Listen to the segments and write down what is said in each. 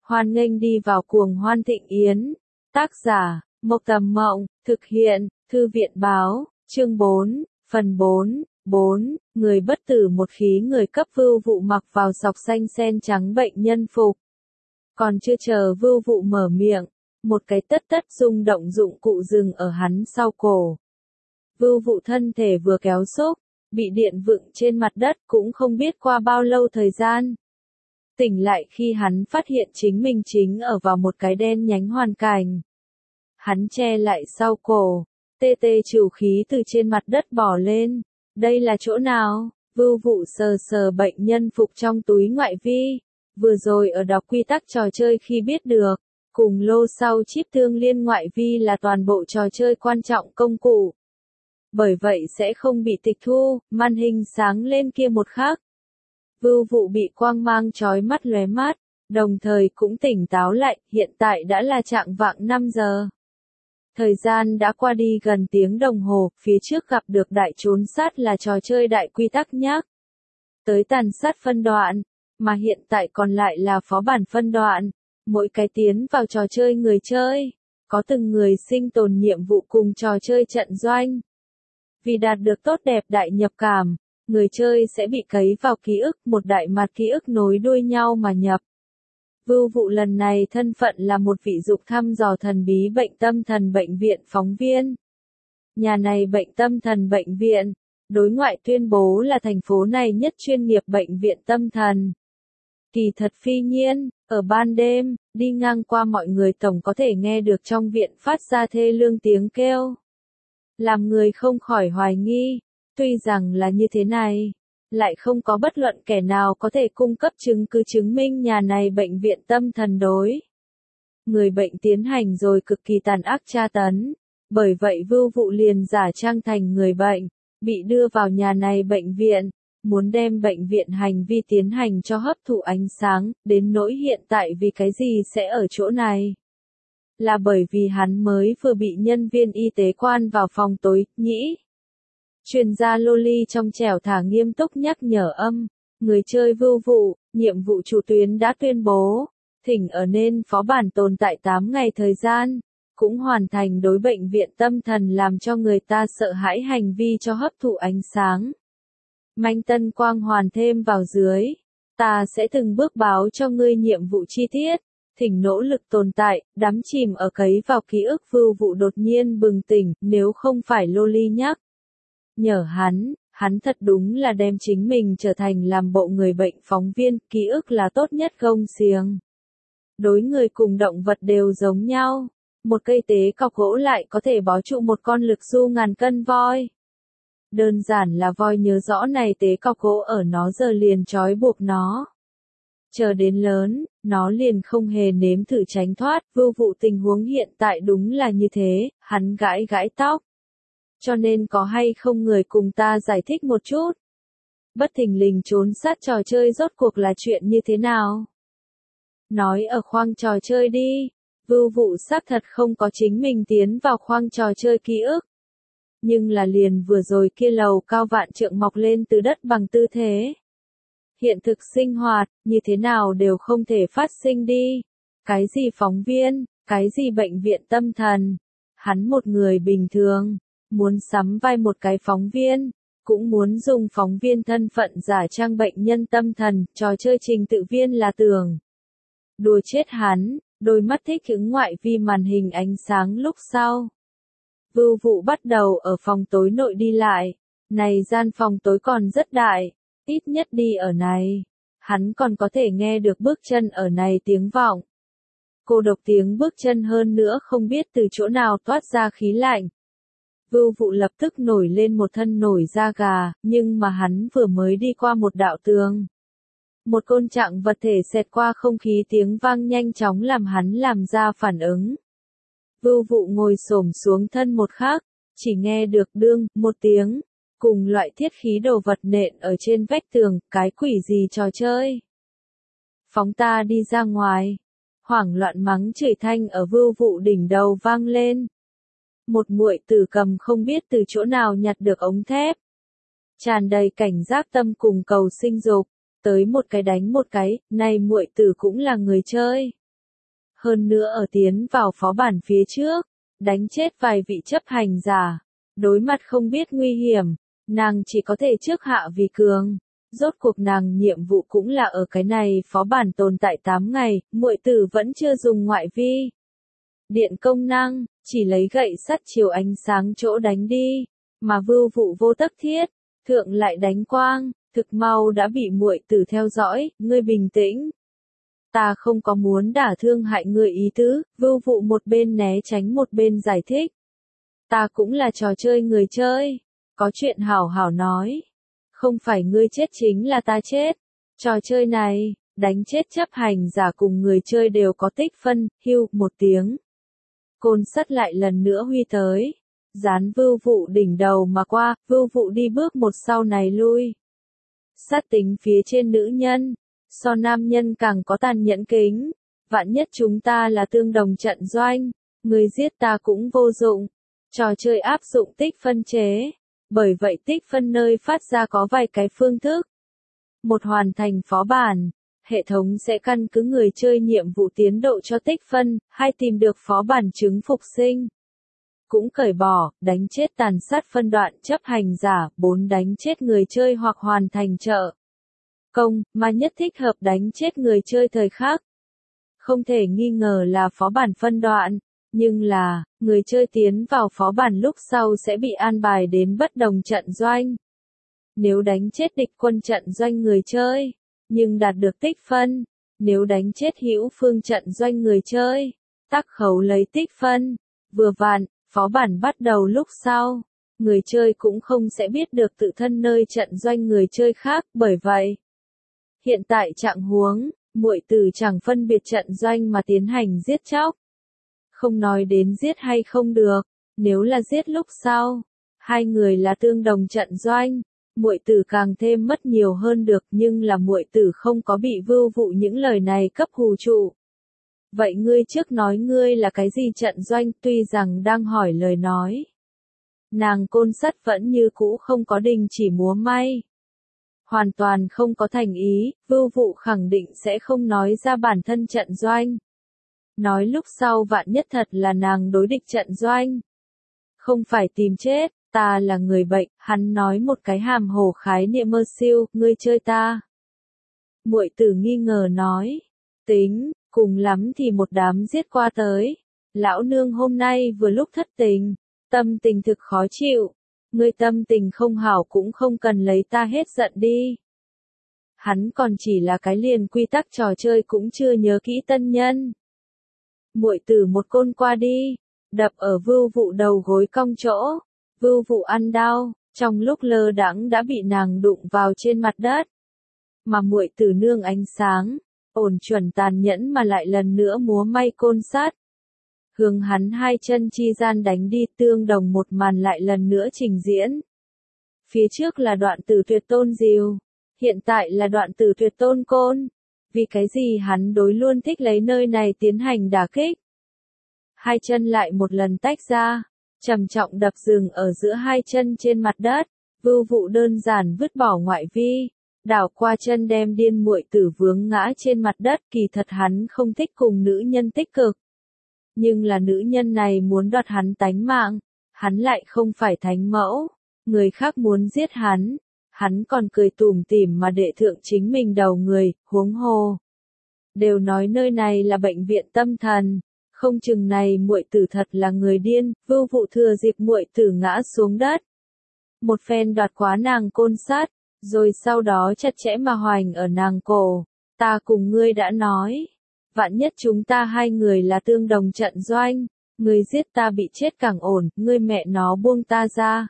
Hoan nghênh đi vào cuồng hoan thịnh yến. Tác giả, Mộc Tầm Mộng, thực hiện, Thư viện Báo, chương 4, phần 4, người bất tử một khí người cấp Vưu Vụ mặc vào sọc xanh sen trắng bệnh nhân phục. Còn chưa chờ Vưu Vụ mở miệng, một cái tất tất rung động dụng cụ dừng ở hắn sau cổ. Vưu Vụ thân thể vừa kéo xúc, bị điện vựng trên mặt đất cũng không biết qua bao lâu thời gian. Tỉnh lại khi hắn phát hiện chính mình chính ở vào một cái đen nhánh hoàn cảnh. Hắn che lại sau cổ, tê tê trừ khí từ trên mặt đất bỏ lên. Đây là chỗ nào? Vưu Vụ sờ sờ bệnh nhân phục trong túi ngoại vi. Vừa rồi ở đọc quy tắc trò chơi khi biết được, cùng lô sau chip tương liên ngoại vi là toàn bộ trò chơi quan trọng công cụ. Bởi vậy sẽ không bị tịch thu, màn hình sáng lên kia một khắc. Vưu Vụ bị quang mang chói mắt lóe mắt, đồng thời cũng tỉnh táo lại, hiện tại đã là trạng vạng 5 giờ. Thời gian đã qua đi gần tiếng đồng hồ, phía trước gặp được đại trốn sát là trò chơi đại quy tắc nhắc. Tới tàn sát phân đoạn, mà hiện tại còn lại là phó bản phân đoạn. Mỗi cái tiến vào trò chơi người chơi, có từng người sinh tồn nhiệm vụ cùng trò chơi trận doanh. Vì đạt được tốt đẹp đại nhập cảm, người chơi sẽ bị cấy vào ký ức, một đại mạt ký ức nối đuôi nhau mà nhập. Vưu Vụ lần này thân phận là một vị dục thăm dò thần bí bệnh tâm thần bệnh viện phóng viên. Nhà này bệnh tâm thần bệnh viện, đối ngoại tuyên bố là thành phố này nhất chuyên nghiệp bệnh viện tâm thần. Kỳ thật phi nhiên, ở ban đêm, đi ngang qua mọi người tổng có thể nghe được trong viện phát ra thê lương tiếng kêu. Làm người không khỏi hoài nghi, tuy rằng là như thế này, lại không có bất luận kẻ nào có thể cung cấp chứng cứ chứng minh nhà này bệnh viện tâm thần đối người bệnh tiến hành rồi cực kỳ tàn ác tra tấn. Bởi vậy Vưu Vụ liền giả trang thành người bệnh, bị đưa vào nhà này bệnh viện, muốn đem bệnh viện hành vi tiến hành cho hấp thụ ánh sáng, đến nỗi hiện tại vì cái gì sẽ ở chỗ này. Là bởi vì hắn mới vừa bị nhân viên y tế quan vào phòng tối, nhĩ. Chuyên gia Loli trong trẻo thả nghiêm túc nhắc nhở người chơi Vưu Vụ, nhiệm vụ chủ tuyến đã tuyên bố, thỉnh ở nên phó bản tồn tại 8 ngày thời gian, cũng hoàn thành đối bệnh viện tâm thần làm cho người ta sợ hãi hành vi cho hấp thụ ánh sáng. Manh tân quang hoàn thêm vào dưới, ta sẽ từng bước báo cho ngươi nhiệm vụ chi tiết, thỉnh nỗ lực tồn tại, đắm chìm ở cấy vào ký ức. Vưu Vụ đột nhiên bừng tỉnh, nếu không phải Loli nhắc nhở hắn thật đúng là đem chính mình trở thành làm bộ người bệnh phóng viên, ký ức là tốt nhất gông xiềng. Đối người cùng động vật đều giống nhau, một cây tế cọc gỗ lại có thể bó trụ một con lực du ngàn cân voi. Đơn giản là voi nhớ rõ này tế cọc gỗ ở nó giờ liền trói buộc nó. Chờ đến lớn, nó liền không hề nếm thử tránh thoát. Vưu Vụ tình huống hiện tại đúng là như thế, hắn gãi gãi tóc. Cho nên có hay không người cùng ta giải thích một chút? Bất thình lình trốn sát trò chơi rốt cuộc là chuyện như thế nào? Nói ở khoang trò chơi đi. Vưu Vụ xác thật không có chính mình tiến vào khoang trò chơi ký ức. Nhưng là liền vừa rồi kia lầu cao vạn trượng mọc lên từ đất bằng tư thế. Hiện thực sinh hoạt, như thế nào đều không thể phát sinh đi. Cái gì phóng viên, cái gì bệnh viện tâm thần. Hắn một người bình thường, muốn sắm vai một cái phóng viên, cũng muốn dùng phóng viên thân phận giả trang bệnh nhân tâm thần, trò chơi trình tự viên là tưởng. Đùa chết hắn, đôi mắt thích ứng ngoại vi màn hình ánh sáng lúc sau. Vưu Vụ bắt đầu ở phòng tối nội đi lại, này gian phòng tối còn rất đại, ít nhất đi ở này, hắn còn có thể nghe được bước chân ở này tiếng vọng. Cô độc tiếng bước chân hơn nữa không biết từ chỗ nào toát ra khí lạnh. Vưu Vụ lập tức nổi lên một thân nổi da gà, nhưng mà hắn vừa mới đi qua một đạo tường. Một côn trạng vật thể xẹt qua không khí, tiếng vang nhanh chóng làm hắn làm ra phản ứng. Vưu Vụ ngồi xổm xuống thân một khắc, chỉ nghe được đương một tiếng, cùng loại thiết khí đồ vật nện ở trên vách tường, cái quỷ gì trò chơi. Phóng ta đi ra ngoài. Hoảng loạn mắng chửi thanh ở Vưu Vụ đỉnh đầu vang lên. Một muội tử cầm không biết từ chỗ nào nhặt được ống thép. Tràn đầy cảnh giác tâm cùng cầu sinh dục, tới một cái đánh một cái, này muội tử cũng là người chơi. hơn nữa ở tiến vào phó bản phía trước, đánh chết vài vị chấp hành giả, đối mặt không biết nguy hiểm, nàng chỉ có thể trước hạ vì cường. Rốt cuộc nàng nhiệm vụ cũng là ở cái này phó bản tồn tại 8 ngày, muội tử vẫn chưa dùng ngoại vi điện công năng, chỉ lấy gậy sắt chiều ánh sáng chỗ đánh đi, mà vưu vụ vô tất thiết, thượng lại đánh quang, thực mau đã bị muội tử theo dõi, ngươi bình tĩnh. Ta không có muốn đả thương hại ngươi ý tứ, vưu vụ một bên né tránh một bên giải thích. Ta cũng là trò chơi người chơi, có chuyện hảo hảo nói. Không phải ngươi chết chính là ta chết. Trò chơi này, đánh chết chấp hành giả cùng người chơi đều có tích phân, hưu, một tiếng. Côn sắt lại lần nữa huy tới. Dán vưu vụ đỉnh đầu mà qua, vưu vụ đi bước một sau này lui. Sát tính phía trên nữ nhân, so nam nhân càng có tàn nhẫn kính. Vạn nhất chúng ta là tương đồng trận doanh, người giết ta cũng vô dụng. Trò chơi áp dụng tích phân chế. Bởi vậy tích phân nơi phát ra có vài cái phương thức. Một hoàn thành phó bản, hệ thống sẽ căn cứ người chơi nhiệm vụ tiến độ cho tích phân, hai tìm được phó bản chứng phục sinh. Cũng cởi bỏ, đánh chết tàn sát phân đoạn chấp hành giả, 4 đánh chết người chơi hoặc hoàn thành trợ công, mà nhất thích hợp đánh chết người chơi thời khắc. Không thể nghi ngờ là phó bản phân đoạn. Nhưng là, người chơi tiến vào phó bản lúc sau sẽ bị an bài đến bất đồng trận doanh. Nếu đánh chết địch quân trận doanh người chơi, nhưng đạt được tích phân, nếu đánh chết hữu phương trận doanh người chơi, tác khấu lấy tích phân, vừa vặn, phó bản bắt đầu lúc sau, người chơi cũng không sẽ biết được tự thân nơi trận doanh người chơi khác, bởi vậy. Hiện tại trạng huống, muội tử chẳng phân biệt trận doanh mà tiến hành giết chóc. Không nói đến giết hay không được, nếu là giết lúc sau, hai người là tương đồng trận doanh, muội tử càng thêm mất nhiều hơn được, nhưng là muội tử không có bị vưu vụ những lời này cấp hù trụ. Vậy ngươi trước nói ngươi là cái gì trận doanh, tuy rằng đang hỏi lời nói. Nàng côn sắt vẫn như cũ không có đình chỉ múa may. Hoàn toàn không có thành ý, vưu vụ khẳng định sẽ không nói ra bản thân trận doanh. Nói lúc sau vạn nhất thật là nàng đối địch trận doanh. Không phải tìm chết, ta là người bệnh, hắn nói một cái hàm hồ khái niệm mơ siêu, ngươi chơi ta. Muội tử nghi ngờ nói, tính, cùng lắm thì một đám giết qua tới. Lão nương hôm nay vừa lúc thất tình, tâm tình thực khó chịu, ngươi tâm tình không hảo cũng không cần lấy ta hết giận đi. Hắn còn chỉ là cái liền quy tắc trò chơi cũng chưa nhớ kỹ tân nhân. Muội tử một côn qua đi, đập ở vưu vụ đầu gối cong chỗ, vưu vụ ăn đau, trong lúc lơ đãng đã bị nàng đụng vào trên mặt đất. Mà muội tử nương ánh sáng, ổn chuẩn tàn nhẫn mà lại lần nữa múa may côn sắt. Hướng hắn hai chân chi gian đánh đi, tương đồng một màn lại lần nữa trình diễn. Phía trước là đoạn tử tuyệt tôn diều, hiện tại là đoạn tử tuyệt tôn côn. Vì cái gì hắn đối luôn thích lấy nơi này tiến hành đả kích. Hai chân lại một lần tách ra, trầm trọng đập dừng ở giữa hai chân trên mặt đất, vưu vụ đơn giản vứt bỏ ngoại vi, đảo qua chân đem điên muội tử vướng ngã trên mặt đất, kỳ thật hắn không thích cùng nữ nhân tích cực. Nhưng là nữ nhân này muốn đoạt hắn tánh mạng, hắn lại không phải thánh mẫu, người khác muốn giết hắn còn cười tủm tỉm mà đệ thượng chính mình đầu người, huống hồ. Đều nói nơi này là bệnh viện tâm thần, không chừng này muội tử thật là người điên, vưu vụ thừa dịp muội tử ngã xuống đất. Một phen đoạt quá nàng côn sắt, rồi sau đó chặt chẽ mà hoành ở nàng cổ, ta cùng ngươi đã nói. Vạn nhất chúng ta hai người là tương đồng trận doanh, ngươi giết ta bị chết càng ổn, ngươi mẹ nó buông ta ra.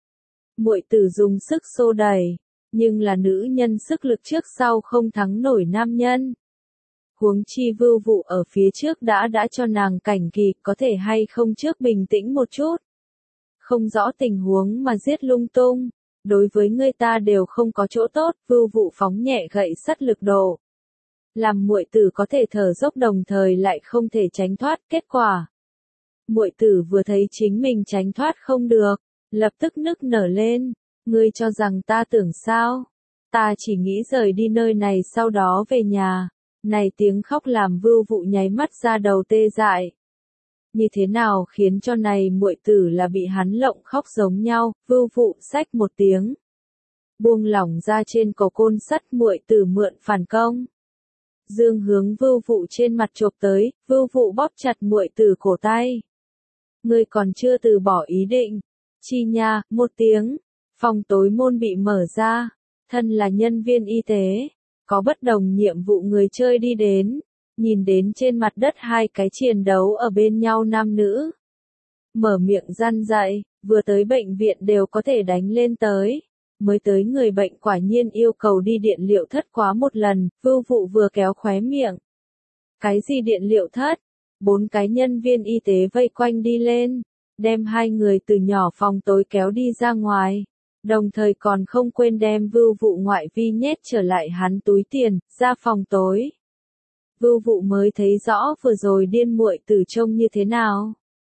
Muội tử dùng sức xô đẩy, nhưng là nữ nhân sức lực trước sau không thắng nổi nam nhân. Huống chi vưu vụ ở phía trước đã cho nàng cảnh kỳ, có thể hay không trước bình tĩnh một chút. Không rõ tình huống mà giết lung tung, đối với người ta đều không có chỗ tốt, vưu vụ phóng nhẹ gậy sắt lực độ. Làm muội tử có thể thở dốc đồng thời lại không thể tránh thoát, kết quả. Muội tử vừa thấy chính mình tránh thoát không được, lập tức nức nở lên, ngươi cho rằng ta tưởng sao? Ta chỉ nghĩ rời đi nơi này sau đó về nhà, Này tiếng khóc làm Vưu Vụ nháy mắt ra đầu tê dại. Như thế nào khiến cho này muội tử là bị hắn lộng khóc giống nhau, Vưu Vụ xách một tiếng. Buông lỏng ra trên cổ côn sắt, muội tử mượn phản công. Dương hướng Vưu Vụ trên mặt chộp tới, Vưu Vụ bóp chặt muội tử cổ tay. Ngươi còn chưa từ bỏ ý định. Chi nha, một tiếng. Phòng tối môn bị mở ra. Thân là nhân viên y tế. Có bất đồng nhiệm vụ người chơi đi đến. Nhìn đến trên mặt đất hai cái chiến đấu ở bên nhau nam nữ. Mở miệng răn dạy, vừa tới bệnh viện đều có thể đánh lên tới. Mới tới người bệnh quả nhiên yêu cầu đi điện liệu thất quá một lần, Vưu Vụ vừa kéo khóe miệng. Cái gì điện liệu thất? 4 cái nhân viên y tế vây quanh đi lên, đem hai người từ nhỏ phòng tối kéo đi ra ngoài. Đồng thời còn không quên đem Vưu Vụ ngoại vi nhét trở lại hắn túi tiền, ra phòng tối. Vưu Vụ mới thấy rõ vừa rồi điên muội tử trông như thế nào.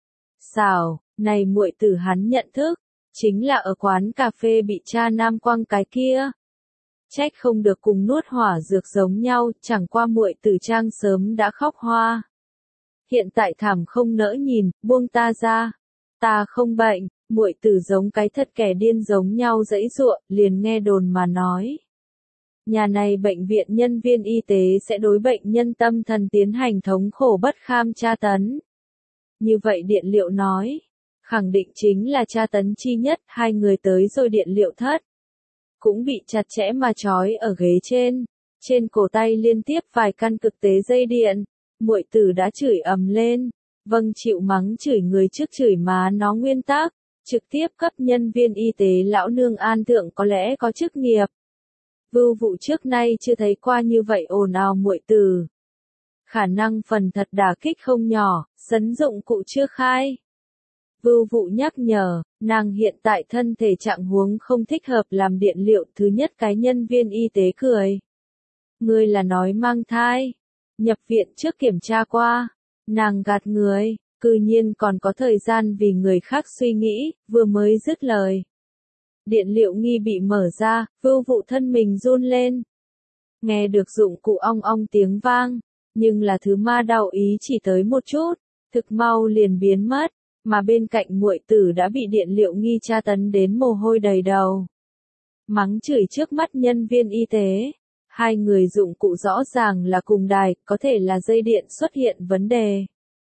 Xảo, này muội tử hắn nhận thức, chính là ở quán cà phê bị cha nam quăng cái kia. Trách không được cùng nuốt hỏa dược giống nhau, chẳng qua muội tử trang sớm đã khóc hoa. Hiện tại thảm không nỡ nhìn, buông ta ra. Ta không bệnh, muội tử giống cái thật kẻ điên giống nhau giãy giụa, liền nghe đồn mà nói. Nhà này bệnh viện nhân viên y tế sẽ đối bệnh nhân tâm thần tiến hành thống khổ bất kham tra tấn. Như vậy điện liệu nói, khẳng định chính là tra tấn chi nhất, hai người tới rồi điện liệu thất. Cũng bị chặt chẽ mà trói ở ghế trên cổ tay liên tiếp vài căn cực tế dây điện. Muội tử đã chửi ầm lên, vâng chịu mắng chửi người trước chửi má nó nguyên tắc, trực tiếp cấp nhân viên y tế lão nương an thượng có lẽ có chức nghiệp. Vưu Vụ trước nay chưa thấy qua như vậy ồn ào muội tử. Khả năng phần thật đả kích không nhỏ, sấn dụng cụ chưa khai. Vưu Vụ nhắc nhở, nàng hiện tại thân thể trạng huống không thích hợp làm điện liệu. Thứ nhất cái nhân viên y tế cười. Ngươi là nói mang thai. Nhập viện trước kiểm tra qua. Nàng gạt người, cư nhiên còn có thời gian vì người khác suy nghĩ, vừa mới dứt lời. Điện liệu nghi bị mở ra, Vưu Vụ thân mình run lên. Nghe được dụng cụ ong ong tiếng vang, nhưng là thứ ma đau ý chỉ tới một chút, thực mau liền biến mất, mà bên cạnh muội tử đã bị điện liệu nghi tra tấn đến mồ hôi đầy đầu. Mắng chửi trước mắt nhân viên y tế. Hai người dụng cụ rõ ràng là cùng đài, có thể là dây điện xuất hiện vấn đề.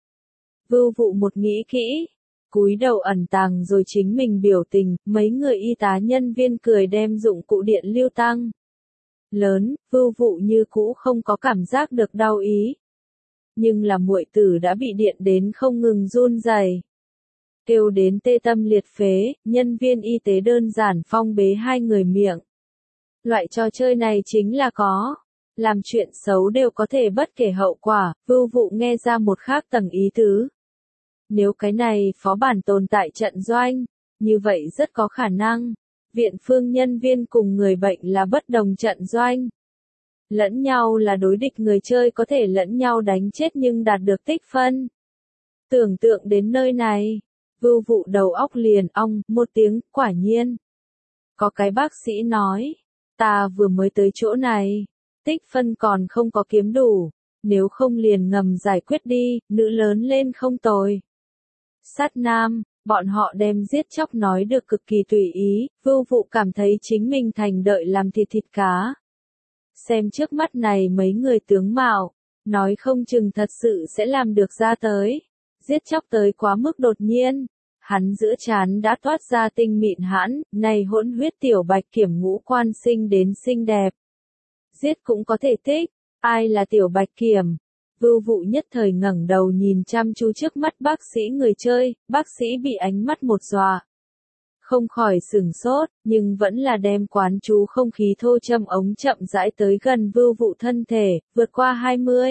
Vưu Vụ một nghĩ kỹ, cúi đầu ẩn tàng rồi chính mình biểu tình, mấy người y tá nhân viên cười đem dụng cụ điện lưu tăng. Lớn, Vưu Vụ như cũ không có cảm giác được đau ý. Nhưng là muội tử đã bị điện đến không ngừng run rẩy. Kêu đến tê tâm liệt phế, nhân viên y tế đơn giản phong bế hai người miệng. Loại trò chơi này chính là có. Làm chuyện xấu đều có thể bất kể hậu quả, Vưu Vụ nghe ra một khác tầng ý tứ. Nếu cái này phó bản tồn tại trận doanh, như vậy rất có khả năng, viện phương nhân viên cùng người bệnh là bất đồng trận doanh. Lẫn nhau là đối địch, người chơi có thể lẫn nhau đánh chết nhưng đạt được tích phân. Tưởng tượng đến nơi này, Vưu Vụ đầu óc liền ong một tiếng, quả nhiên. Có cái bác sĩ nói, ta vừa mới tới chỗ này, tích phân còn không có kiếm đủ, nếu không liền ngầm giải quyết đi, nữ lớn lên không tồi. Sát nam, bọn họ đem giết chóc nói được cực kỳ tùy ý, Vưu Vụ cảm thấy chính mình thành đợi làm thịt cá. Xem trước mắt này mấy người tướng mạo, nói không chừng thật sự sẽ làm được ra tới. Giết chóc tới quá mức đột nhiên. Hắn giữa trán đã toát ra tinh mịn hãn, này hỗn huyết tiểu bạch kiểm ngũ quan sinh đến xinh đẹp. Giết cũng có thể thích, ai là tiểu bạch kiểm? Vưu Vụ nhất thời ngẩng đầu nhìn chăm chú trước mắt bác sĩ người chơi, bác sĩ bị ánh mắt một dọa. Không khỏi sửng sốt, nhưng vẫn là đem quán chú không khí thô châm ống chậm rãi tới gần Vưu Vụ thân thể, vượt qua 20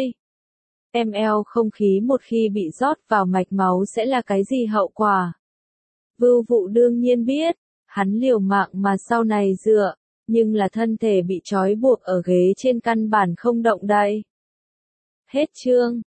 ml không khí một khi bị rót vào mạch máu sẽ là cái gì hậu quả. Vưu Vụ đương nhiên biết, hắn liều mạng mà sau này dựa, nhưng là thân thể bị trói buộc ở ghế trên căn bản không động đậy. Hết chương.